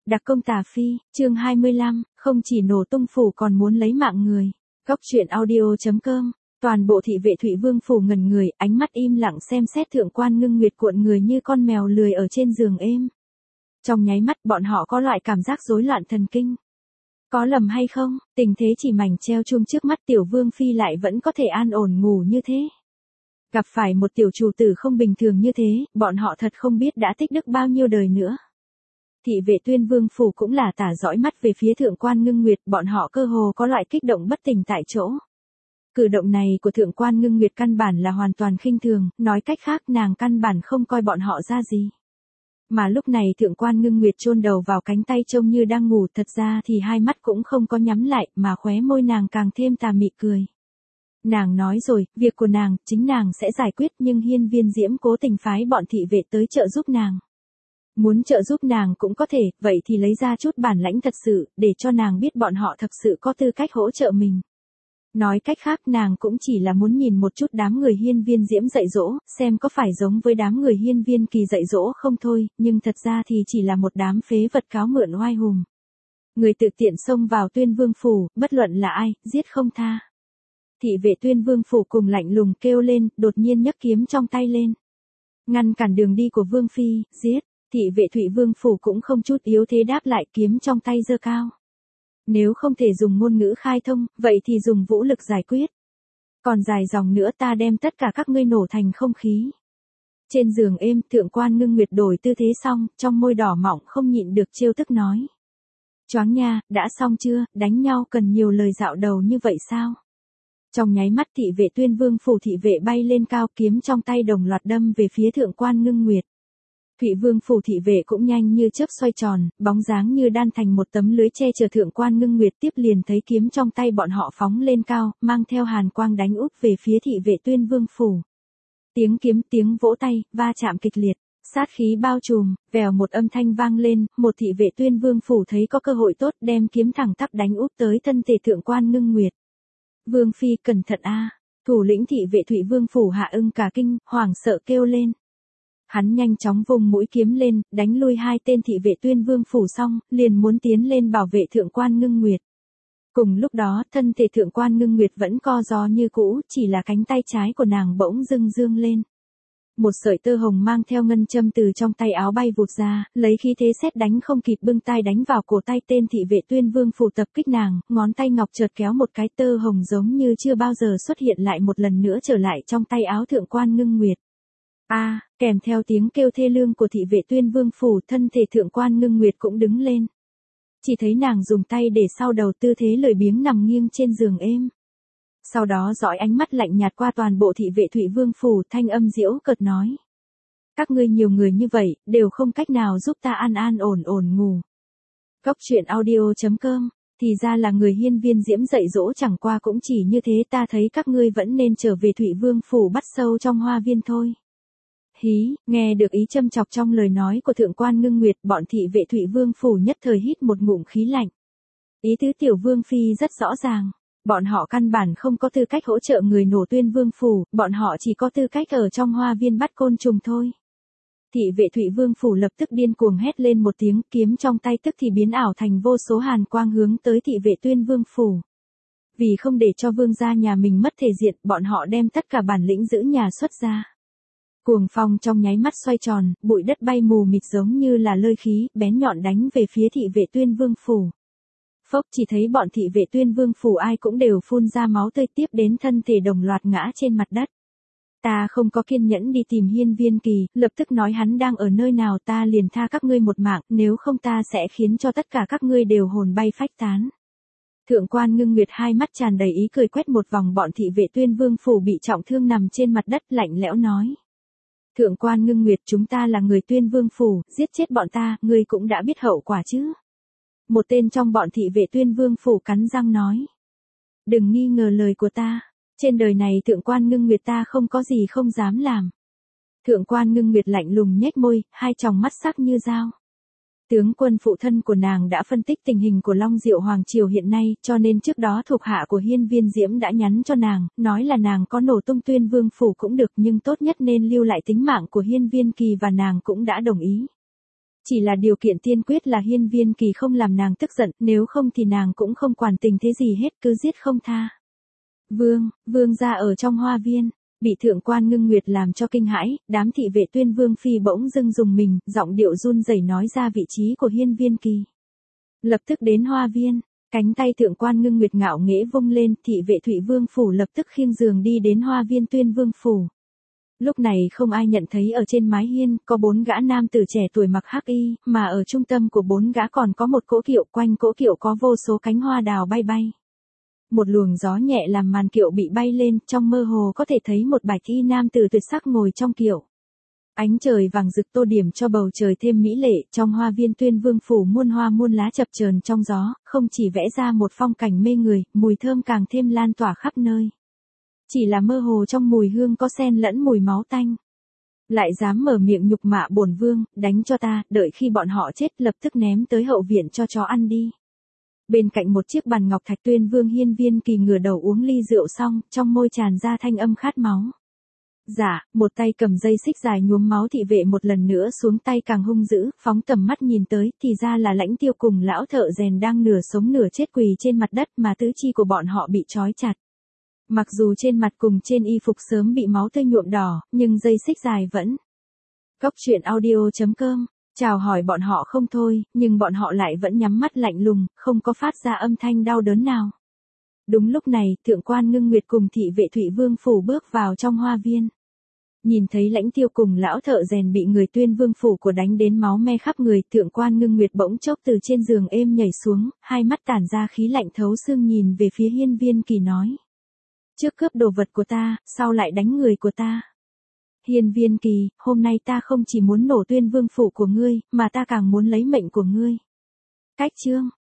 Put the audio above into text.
Đặc công tà phi, chương 25, không chỉ nổ tung phủ còn muốn lấy mạng người. Góc truyện audio.com. Toàn bộ thị vệ Thụy Vương phủ ngẩn người, ánh mắt im lặng xem xét Thượng quan Ngưng Nguyệt cuộn người như con mèo lười ở trên giường êm. Trong nháy mắt bọn họ có loại cảm giác rối loạn thần kinh. Có lầm hay không, tình thế chỉ mảnh treo chuông trước mắt tiểu vương phi lại vẫn có thể an ổn ngủ như thế. Gặp phải một tiểu chủ tử không bình thường như thế, bọn họ thật không biết đã tích đức bao nhiêu đời nữa. Thị vệ Tuyên Vương phủ cũng là tả dõi mắt về phía Thượng quan Ngưng Nguyệt, bọn họ cơ hồ có loại kích động bất tỉnh tại chỗ. Cử động này của Thượng quan Ngưng Nguyệt căn bản là hoàn toàn khinh thường, nói cách khác nàng căn bản không coi bọn họ ra gì. Mà lúc này Thượng quan Ngưng Nguyệt chôn đầu vào cánh tay trông như đang ngủ, thật ra thì hai mắt cũng không có nhắm lại, mà khóe môi nàng càng thêm tà mị cười. Nàng nói rồi, việc của nàng, chính nàng sẽ giải quyết, nhưng Hiên Viên Diễm cố tình phái bọn thị vệ tới trợ giúp nàng. Muốn trợ giúp nàng cũng có thể, vậy thì lấy ra chút bản lãnh thật sự, để cho nàng biết bọn họ thật sự có tư cách hỗ trợ mình. Nói cách khác nàng cũng chỉ là muốn nhìn một chút đám người Hiên Viên Diễm dạy dỗ, xem có phải giống với đám người Hiên Viên Kỳ dạy dỗ không thôi, nhưng thật ra thì chỉ là một đám phế vật cáo mượn oai hùng. Người tự tiện xông vào Tuyên Vương phủ, bất luận là ai, giết không tha. Thị vệ Tuyên Vương phủ cùng lạnh lùng kêu lên, đột nhiên nhấc kiếm trong tay lên. Ngăn cản đường đi của Vương phi, giết. Thị vệ Thụy Vương phủ cũng không chút yếu thế đáp lại, kiếm trong tay giơ cao. Nếu không thể dùng ngôn ngữ khai thông, vậy thì dùng vũ lực giải quyết. Còn dài dòng nữa ta đem tất cả các ngươi nổ thành không khí. Trên giường êm, Thượng quan Ngưng Nguyệt đổi tư thế xong, trong môi đỏ mọng không nhịn được trêu tức nói. Choáng nha, đã xong chưa, đánh nhau cần nhiều lời dạo đầu như vậy sao? Trong nháy mắt thị vệ Tuyên Vương phủ thị vệ bay lên cao, kiếm trong tay đồng loạt đâm về phía Thượng quan Ngưng Nguyệt. Thụy Vương phủ thị vệ cũng nhanh như chớp xoay tròn, bóng dáng như đan thành một tấm lưới che chở Thượng quan Ngưng Nguyệt, tiếp liền thấy kiếm trong tay bọn họ phóng lên cao, mang theo hàn quang đánh úp về phía thị vệ Tuyên Vương phủ. Tiếng kiếm, tiếng vỗ tay, va chạm kịch liệt, sát khí bao trùm, vèo một âm thanh vang lên, một thị vệ Tuyên Vương phủ thấy có cơ hội tốt đem kiếm thẳng tắp đánh úp tới thân thể Thượng quan Ngưng Nguyệt. Vương phi cẩn thận a! Thủ lĩnh thị vệ Thụy Vương phủ Hạ Ưng cả kinh, hoảng sợ kêu lên. Hắn nhanh chóng vùng mũi kiếm lên, đánh lui hai tên thị vệ Tuyên Vương phủ xong, liền muốn tiến lên bảo vệ Thượng quan Ngưng Nguyệt. Cùng lúc đó, thân thể Thượng quan Ngưng Nguyệt vẫn co ro như cũ, chỉ là cánh tay trái của nàng bỗng dưng dương lên. Một sợi tơ hồng mang theo ngân châm từ trong tay áo bay vụt ra, lấy khí thế sét đánh không kịp bưng tay đánh vào cổ tay tên thị vệ Tuyên Vương phủ tập kích nàng, ngón tay ngọc chợt kéo một cái tơ hồng giống như chưa bao giờ xuất hiện lại một lần nữa trở lại trong tay áo Thượng quan Ngưng Nguyệt. Kèm theo tiếng kêu thê lương của thị vệ Tuyên Vương phủ, thân thể Thượng quan Ngưng Nguyệt cũng đứng lên. Chỉ thấy nàng dùng tay để sau đầu, tư thế lười biếng nằm nghiêng trên giường êm. Sau đó dõi ánh mắt lạnh nhạt qua toàn bộ thị vệ Thụy Vương phủ, thanh âm giễu cợt nói. Các ngươi nhiều người như vậy, đều không cách nào giúp ta an an ổn ổn ngủ. Góc truyện audio.com. Thì ra là người Hiên Viên Diễm dạy dỗ, chẳng qua cũng chỉ như thế, ta thấy các ngươi vẫn nên trở về Thụy Vương phủ bắt sâu trong hoa viên thôi. Hí, nghe được ý châm chọc trong lời nói của Thượng quan Ngưng Nguyệt, bọn thị vệ Thụy Vương phủ nhất thời hít một ngụm khí lạnh. Ý tứ tiểu Vương phi rất rõ ràng, bọn họ căn bản không có tư cách hỗ trợ người nổ Tuyên Vương phủ, bọn họ chỉ có tư cách ở trong hoa viên bắt côn trùng thôi. Thị vệ Thụy Vương phủ lập tức điên cuồng hét lên một tiếng, kiếm trong tay tức thì biến ảo thành vô số hàn quang hướng tới thị vệ Tuyên Vương phủ. Vì không để cho vương gia nhà mình mất thể diện, bọn họ đem tất cả bản lĩnh giữ nhà xuất ra. Cuồng phong trong nháy mắt xoay tròn, bụi đất bay mù mịt giống như là lơi khí, bén nhọn đánh về phía thị vệ Tuyên Vương phủ. Phốc, chỉ thấy bọn thị vệ Tuyên Vương phủ ai cũng đều phun ra máu tươi, tiếp đến thân thể đồng loạt ngã trên mặt đất. Ta không có kiên nhẫn đi tìm Hiên Viên Kỳ, lập tức nói hắn đang ở nơi nào, ta liền tha các ngươi một mạng, nếu không ta sẽ khiến cho tất cả các ngươi đều hồn bay phách tán. Thượng quan Ngưng Nguyệt hai mắt tràn đầy ý cười quét một vòng bọn thị vệ Tuyên Vương phủ bị trọng thương nằm trên mặt đất, lạnh lẽo nói. Thượng quan Ngưng Nguyệt, chúng ta là người Tuyên Vương phủ, giết chết bọn ta, ngươi cũng đã biết hậu quả chứ. Một tên trong bọn thị vệ Tuyên Vương phủ cắn răng nói. Đừng nghi ngờ lời của ta, trên đời này Thượng quan Ngưng Nguyệt ta không có gì không dám làm. Thượng quan Ngưng Nguyệt lạnh lùng nhếch môi, hai tròng mắt sắc như dao. Tướng quân phụ thân của nàng đã phân tích tình hình của Long Diệu Hoàng Triều hiện nay, cho nên trước đó thuộc hạ của Hiên Viên Diễm đã nhắn cho nàng, nói là nàng có nổ tung Tuyên Vương phủ cũng được, nhưng tốt nhất nên lưu lại tính mạng của Hiên Viên Kỳ, và nàng cũng đã đồng ý. Chỉ là điều kiện tiên quyết là Hiên Viên Kỳ không làm nàng tức giận, nếu không thì nàng cũng không quản tình thế gì hết, cứ giết không tha. Vương gia ở trong hoa viên, bị thượng quan Ngưng Nguyệt làm cho kinh hãi, đám thị vệ Tuyên Vương phi bỗng dưng dùng mình, giọng điệu run rẩy nói ra vị trí của Hiên Viên Kỳ. Lập tức đến hoa viên, cánh tay thượng quan Ngưng Nguyệt ngạo nghễ vung lên, thị vệ Thụy Vương phủ lập tức khiêng giường đi đến hoa viên Tuyên Vương phủ. Lúc này không ai nhận thấy ở trên mái hiên có 4 gã nam tử trẻ tuổi mặc hắc y, mà ở trung tâm của 4 gã còn có một cỗ kiệu, quanh cỗ kiệu có vô số cánh hoa đào bay bay. Một luồng gió nhẹ làm màn kiệu bị bay lên, trong mơ hồ có thể thấy một bạch y nam tử tuyệt sắc ngồi trong kiệu. Ánh trời vàng rực tô điểm cho bầu trời thêm mỹ lệ, trong hoa viên Tuyên Vương phủ muôn hoa muôn lá chập chờn trong gió, không chỉ vẽ ra một phong cảnh mê người, mùi thơm càng thêm lan tỏa khắp nơi. Chỉ là mơ hồ trong mùi hương có xen lẫn mùi máu tanh. Lại dám mở miệng nhục mạ bổn vương, đánh cho ta, đợi khi bọn họ chết lập tức ném tới hậu viện cho chó ăn đi. Bên cạnh một chiếc bàn ngọc thạch Tuyên Vương Hiên Viên Kỳ ngửa đầu uống ly rượu xong, trong môi tràn ra thanh âm khát máu. Dạ, một tay cầm dây xích dài nhuốm máu thị vệ một lần nữa xuống tay càng hung dữ, phóng tầm mắt nhìn tới, thì ra là Lãnh Tiêu cùng lão thợ rèn đang nửa sống nửa chết quỳ trên mặt đất mà tứ chi của bọn họ bị trói chặt. Mặc dù trên mặt cùng trên y phục sớm bị máu tươi nhuộm đỏ, nhưng dây xích dài vẫn. Cốc truyện audio.com, chào hỏi bọn họ không thôi, nhưng bọn họ lại vẫn nhắm mắt lạnh lùng, không có phát ra âm thanh đau đớn nào. Đúng lúc này, thượng quan Ngưng Nguyệt cùng thị vệ Thụy Vương phủ bước vào trong hoa viên. Nhìn thấy Lãnh Tiêu cùng lão thợ rèn bị người Tuyên Vương phủ của đánh đến máu me khắp người, thượng quan Ngưng Nguyệt bỗng chốc từ trên giường êm nhảy xuống, hai mắt tản ra khí lạnh thấu xương nhìn về phía Hiên Viên Kỳ nói. Trước cướp đồ vật của ta, sau lại đánh người của ta. Hiên Viên Kỳ, hôm nay ta không chỉ muốn nổ Tuyên Vương phủ của ngươi, mà ta càng muốn lấy mệnh của ngươi. Cách chương.